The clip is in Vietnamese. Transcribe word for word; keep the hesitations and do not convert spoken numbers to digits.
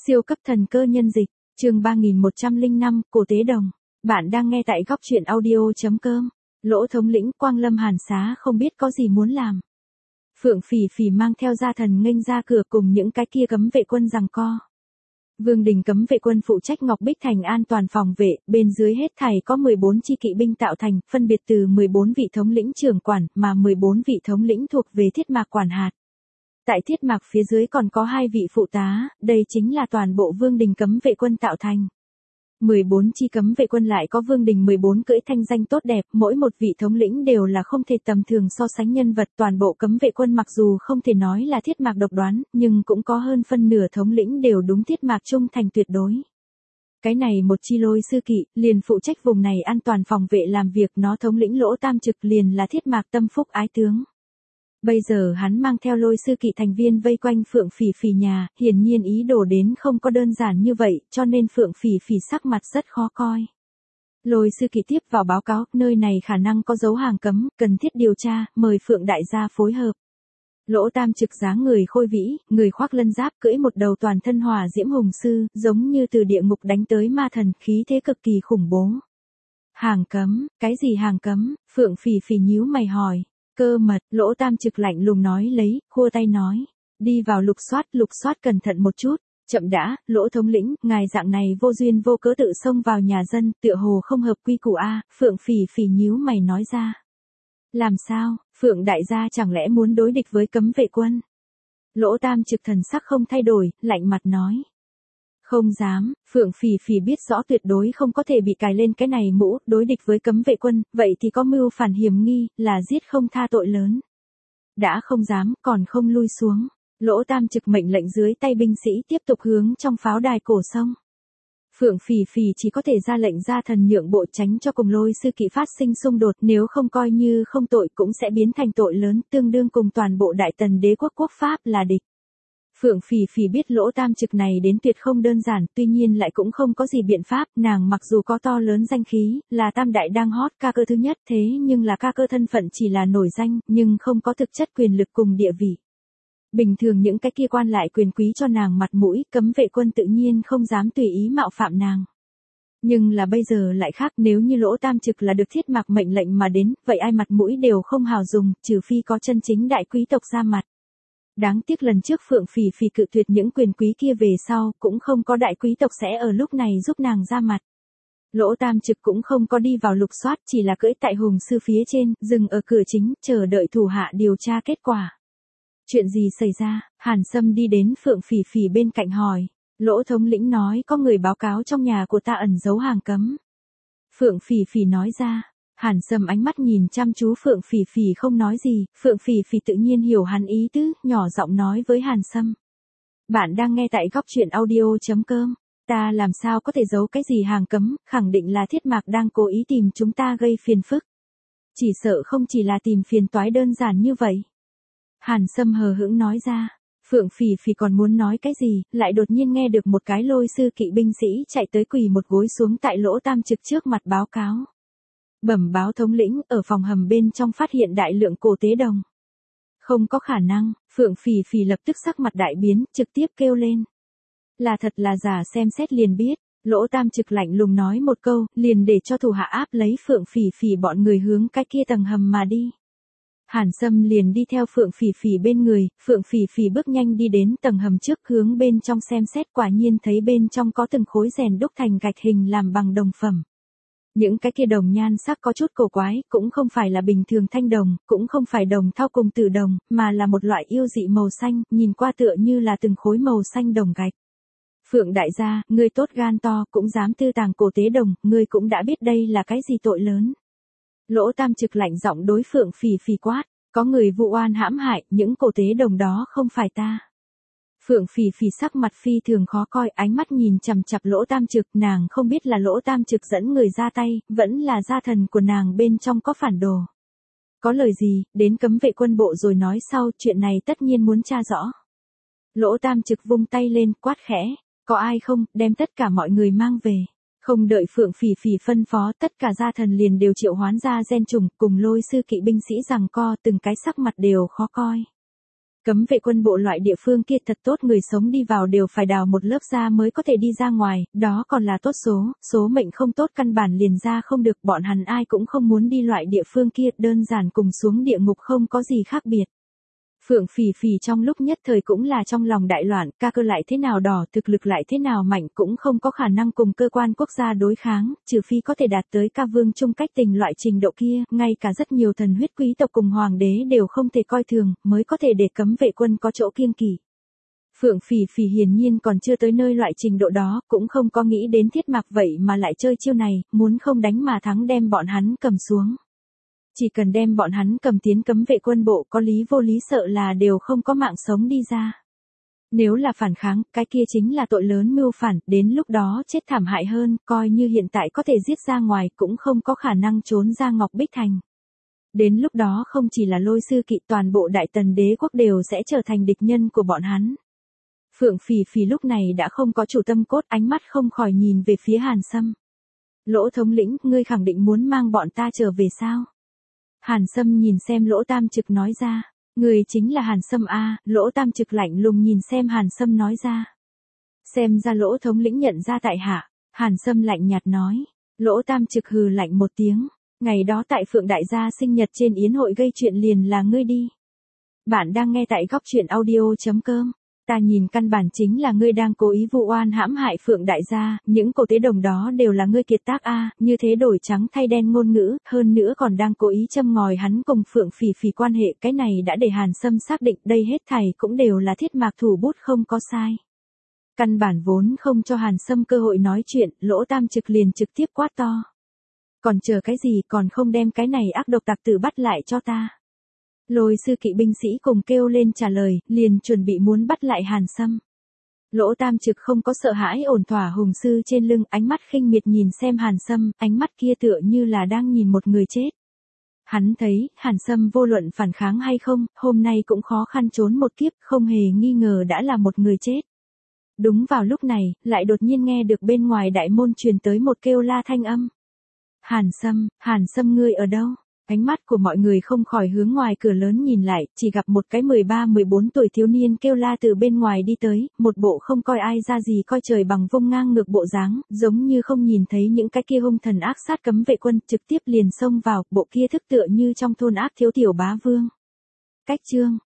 Siêu cấp thần cơ nhân dịch, chương ba nghìn một trăm lẻ năm, Cổ Tế Đồng. Bạn đang nghe tại góc truyện audio.com. Lỗ thống lĩnh Quang Lâm Hàn Xá không biết có gì muốn làm. Phượng Phỉ Phỉ mang theo gia thần nghênh ra cửa cùng những cái kia cấm vệ quân giằng co. Vương đình cấm vệ quân phụ trách Ngọc Bích Thành an toàn phòng vệ, bên dưới hết thảy có mười bốn chi kỵ binh tạo thành, phân biệt từ mười bốn vị thống lĩnh trưởng quản, mà mười bốn vị thống lĩnh thuộc về thiết mạc quản hạt. Tại thiết mạc phía dưới còn có hai vị phụ tá, đây chính là toàn bộ vương đình cấm vệ quân tạo thành. mười bốn chi cấm vệ quân lại có vương đình mười bốn cưỡi thanh danh tốt đẹp, mỗi một vị thống lĩnh đều là không thể tầm thường so sánh nhân vật. Toàn bộ cấm vệ quân mặc dù không thể nói là thiết mạc độc đoán, nhưng cũng có hơn phân nửa thống lĩnh đều đúng thiết mạc trung thành tuyệt đối. Cái này một chi Lôi Sư Kỵ, liền phụ trách vùng này an toàn phòng vệ làm việc, nó thống lĩnh Lỗ Tam Trực liền là thiết mạc tâm phúc ái tướng. Bây giờ hắn mang theo Lôi Sư Kỵ thành viên vây quanh Phượng Phỉ Phỉ nhà, hiển nhiên ý đồ đến không có đơn giản như vậy, cho nên Phượng Phỉ Phỉ sắc mặt rất khó coi. Lôi Sư Kỵ tiếp vào báo cáo, nơi này khả năng có dấu hàng cấm, cần thiết điều tra, mời Phượng đại gia phối hợp. Lỗ Tam Trực dáng người khôi vĩ, người khoác lân giáp, cưỡi một đầu toàn thân hỏa diễm hùng sư, giống như từ địa ngục đánh tới ma thần, khí thế cực kỳ khủng bố. Hàng cấm, cái gì hàng cấm? Phượng Phỉ Phỉ nhíu mày hỏi. Cơ mật, Lỗ Tam Trực lạnh lùng nói lấy, khua tay nói. Đi vào lục soát, lục soát cẩn thận một chút. Chậm đã, Lỗ thống lĩnh, ngài dạng này vô duyên vô cớ tự xông vào nhà dân, tựa hồ không hợp quy củ a. Phượng Phỉ Phỉ nhíu mày nói ra. Làm sao, Phượng đại gia chẳng lẽ muốn đối địch với cấm vệ quân? Lỗ Tam Trực thần sắc không thay đổi, lạnh mặt nói. Không dám, Phượng Phỉ Phỉ biết rõ tuyệt đối không có thể bị cài lên cái này mũ, đối địch với cấm vệ quân, vậy thì có mưu phản hiểm nghi, là giết không tha tội lớn. Đã không dám, còn không lui xuống. Lỗ Tam Trực mệnh lệnh dưới tay binh sĩ tiếp tục hướng trong pháo đài cổ sông. Phượng Phỉ Phỉ chỉ có thể ra lệnh ra thần nhượng bộ tránh cho cùng Lôi Sư Kỵ phát sinh xung đột, nếu không coi như không tội cũng sẽ biến thành tội lớn, tương đương cùng toàn bộ Đại Tần đế quốc quốc pháp là địch. Phượng Phỉ Phỉ biết Lỗ Tam Trực này đến tuyệt không đơn giản, tuy nhiên lại cũng không có gì biện pháp, nàng mặc dù có to lớn danh khí, là tam đại đang hot ca cơ thứ nhất, thế nhưng là ca cơ thân phận chỉ là nổi danh, nhưng không có thực chất quyền lực cùng địa vị. Bình thường những cái kia quan lại quyền quý cho nàng mặt mũi, cấm vệ quân tự nhiên không dám tùy ý mạo phạm nàng. Nhưng là bây giờ lại khác, nếu như Lỗ Tam Trực là được thiết mạc mệnh lệnh mà đến, vậy ai mặt mũi đều không hào dùng, trừ phi có chân chính đại quý tộc ra mặt. Đáng tiếc lần trước Phượng Phỉ Phỉ cự tuyệt những quyền quý kia về sau, cũng không có đại quý tộc sẽ ở lúc này giúp nàng ra mặt. Lỗ Tam Trực cũng không có đi vào lục soát, chỉ là cưỡi tại hùng sư phía trên, dừng ở cửa chính, chờ đợi thủ hạ điều tra kết quả. Chuyện gì xảy ra? Hàn Sâm đi đến Phượng Phỉ Phỉ bên cạnh hỏi. Lỗ thống lĩnh nói có người báo cáo trong nhà của ta ẩn giấu hàng cấm. Phượng Phỉ Phỉ nói ra. Hàn Sâm ánh mắt nhìn chăm chú Phượng Phỉ Phỉ không nói gì, Phượng Phỉ Phỉ tự nhiên hiểu hắn ý tứ, nhỏ giọng nói với Hàn Sâm. Bạn đang nghe tại góc truyện audio.com, ta làm sao có thể giấu cái gì hàng cấm, khẳng định là thiết mạc đang cố ý tìm chúng ta gây phiền phức. Chỉ sợ không chỉ là tìm phiền toái đơn giản như vậy. Hàn Sâm hờ hững nói ra. Phượng Phỉ Phỉ còn muốn nói cái gì, lại đột nhiên nghe được một cái Lôi Sư Kỵ binh sĩ chạy tới quỳ một gối xuống tại Lỗ Tam Trực trước mặt báo cáo. Bẩm báo thống lĩnh, ở phòng hầm bên trong phát hiện đại lượng cổ tế đồng. Không có khả năng, Phượng Phỉ Phỉ lập tức sắc mặt đại biến, trực tiếp kêu lên. Là thật là giả xem xét liền biết, Lỗ Tam Trực lạnh lùng nói một câu, liền để cho thủ hạ áp lấy Phượng Phỉ Phỉ bọn người hướng cái kia tầng hầm mà đi. Hàn Sâm liền đi theo Phượng Phỉ Phỉ bên người, Phượng Phỉ Phỉ bước nhanh đi đến tầng hầm trước hướng bên trong xem xét, quả nhiên thấy bên trong có từng khối rèn đúc thành gạch hình làm bằng đồng phẩm. Những cái kia đồng nhan sắc có chút cổ quái, cũng không phải là bình thường thanh đồng, cũng không phải đồng thau cùng tử đồng, mà là một loại yêu dị màu xanh, nhìn qua tựa như là từng khối màu xanh đồng gạch. Phượng đại gia, ngươi tốt gan to, cũng dám tư tàng cổ tế đồng, ngươi cũng đã biết đây là cái gì tội lớn. Lỗ Tam Trực lạnh giọng đối Phượng Phỉ Phỉ quát, có người vụ oan hãm hại, những cổ tế đồng đó không phải ta. Phượng Phỉ Phỉ sắc mặt phi thường khó coi, ánh mắt nhìn chằm chằm Lỗ Tam Trực, nàng không biết là Lỗ Tam Trực dẫn người ra tay, vẫn là gia thần của nàng bên trong có phản đồ. Có lời gì, đến cấm vệ quân bộ rồi nói sau, chuyện này tất nhiên muốn tra rõ. Lỗ Tam Trực vung tay lên, quát khẽ, có ai không, đem tất cả mọi người mang về. Không đợi Phượng Phỉ Phỉ phân phó, tất cả gia thần liền đều triệu hoán ra gen trùng, cùng Lôi Sư Kỵ binh sĩ giằng co, từng cái sắc mặt đều khó coi. Cấm vệ quân bộ loại địa phương kia thật tốt, người sống đi vào đều phải đào một lớp da mới có thể đi ra ngoài, đó còn là tốt số, số mệnh không tốt căn bản liền ra không được, bọn hắn ai cũng không muốn đi loại địa phương kia, đơn giản cùng xuống địa ngục không có gì khác biệt. Phượng Phỉ Phỉ trong lúc nhất thời cũng là trong lòng đại loạn, ca cơ lại thế nào đỏ, thực lực lại thế nào mạnh cũng không có khả năng cùng cơ quan quốc gia đối kháng, trừ phi có thể đạt tới ca vương chung cách tình loại trình độ kia, ngay cả rất nhiều thần huyết quý tộc cùng hoàng đế đều không thể coi thường, mới có thể để cấm vệ quân có chỗ kiêng kỵ. Phượng Phỉ Phỉ hiển nhiên còn chưa tới nơi loại trình độ đó, cũng không có nghĩ đến Thiết Mạc vậy mà lại chơi chiêu này, muốn không đánh mà thắng đem bọn hắn cầm xuống. Chỉ cần đem bọn hắn cầm tiến cấm vệ quân bộ, có lý vô lý sợ là đều không có mạng sống đi ra. Nếu là phản kháng, cái kia chính là tội lớn mưu phản, đến lúc đó chết thảm hại hơn, coi như hiện tại có thể giết ra ngoài cũng không có khả năng trốn ra Ngọc Bích Thành. Đến lúc đó không chỉ là Lôi Sư Kỵ, toàn bộ Đại Tần đế quốc đều sẽ trở thành địch nhân của bọn hắn. Phượng Phỉ Phỉ lúc này đã không có chủ tâm cốt, ánh mắt không khỏi nhìn về phía Hàn Sâm. Lỗ thống lĩnh, ngươi khẳng định muốn mang bọn ta trở về sao? Hàn Sâm nhìn xem Lỗ Tam Trực nói ra. Người chính là Hàn Sâm a? Lỗ Tam Trực lạnh lùng nhìn xem Hàn Sâm nói ra. Xem ra Lỗ thống lĩnh nhận ra tại hạ. Hàn Sâm lạnh nhạt nói. Lỗ Tam Trực hừ lạnh một tiếng. Ngày đó tại Phượng Đại gia sinh nhật trên yến hội gây chuyện liền là ngươi đi. Bạn đang nghe tại góc truyện audio chấm com. Ta nhìn căn bản chính là ngươi đang cố ý vu oan hãm hại Phượng Đại gia, những cổ tế đồng đó đều là ngươi kiệt tác a, như thế đổi trắng thay đen ngôn ngữ, hơn nữa còn đang cố ý châm ngòi hắn cùng Phượng Phỉ Phỉ quan hệ, cái này đã để Hàn Sâm xác định đây hết thảy cũng đều là Thiết Mạc thủ bút không có sai. Căn bản vốn không cho Hàn Sâm cơ hội nói chuyện, Lỗ Tam Trực liền trực tiếp quát to. Còn chờ cái gì, còn không đem cái này ác độc tặc tử bắt lại cho ta. Lôi Sư Kỵ binh sĩ cùng kêu lên trả lời, liền chuẩn bị muốn bắt lại Hàn Sâm. Lỗ Tam Trực không có sợ hãi, ổn thỏa hùng sư trên lưng, ánh mắt khinh miệt nhìn xem Hàn Sâm, ánh mắt kia tựa như là đang nhìn một người chết. Hắn thấy, Hàn Sâm vô luận phản kháng hay không, hôm nay cũng khó khăn trốn một kiếp, không hề nghi ngờ đã là một người chết. Đúng vào lúc này, lại đột nhiên nghe được bên ngoài đại môn truyền tới một kêu la thanh âm. Hàn Sâm, Hàn Sâm ngươi ở đâu? Ánh mắt của mọi người không khỏi hướng ngoài cửa lớn nhìn lại, chỉ gặp một cái mười ba mười bốn tuổi thiếu niên kêu la từ bên ngoài đi tới, một bộ không coi ai ra gì coi trời bằng vung ngang ngược bộ dáng, giống như không nhìn thấy những cái kia hung thần ác sát cấm vệ quân, trực tiếp liền xông vào, bộ kia thức tựa như trong thôn ác thiếu tiểu bá vương. Cách chương,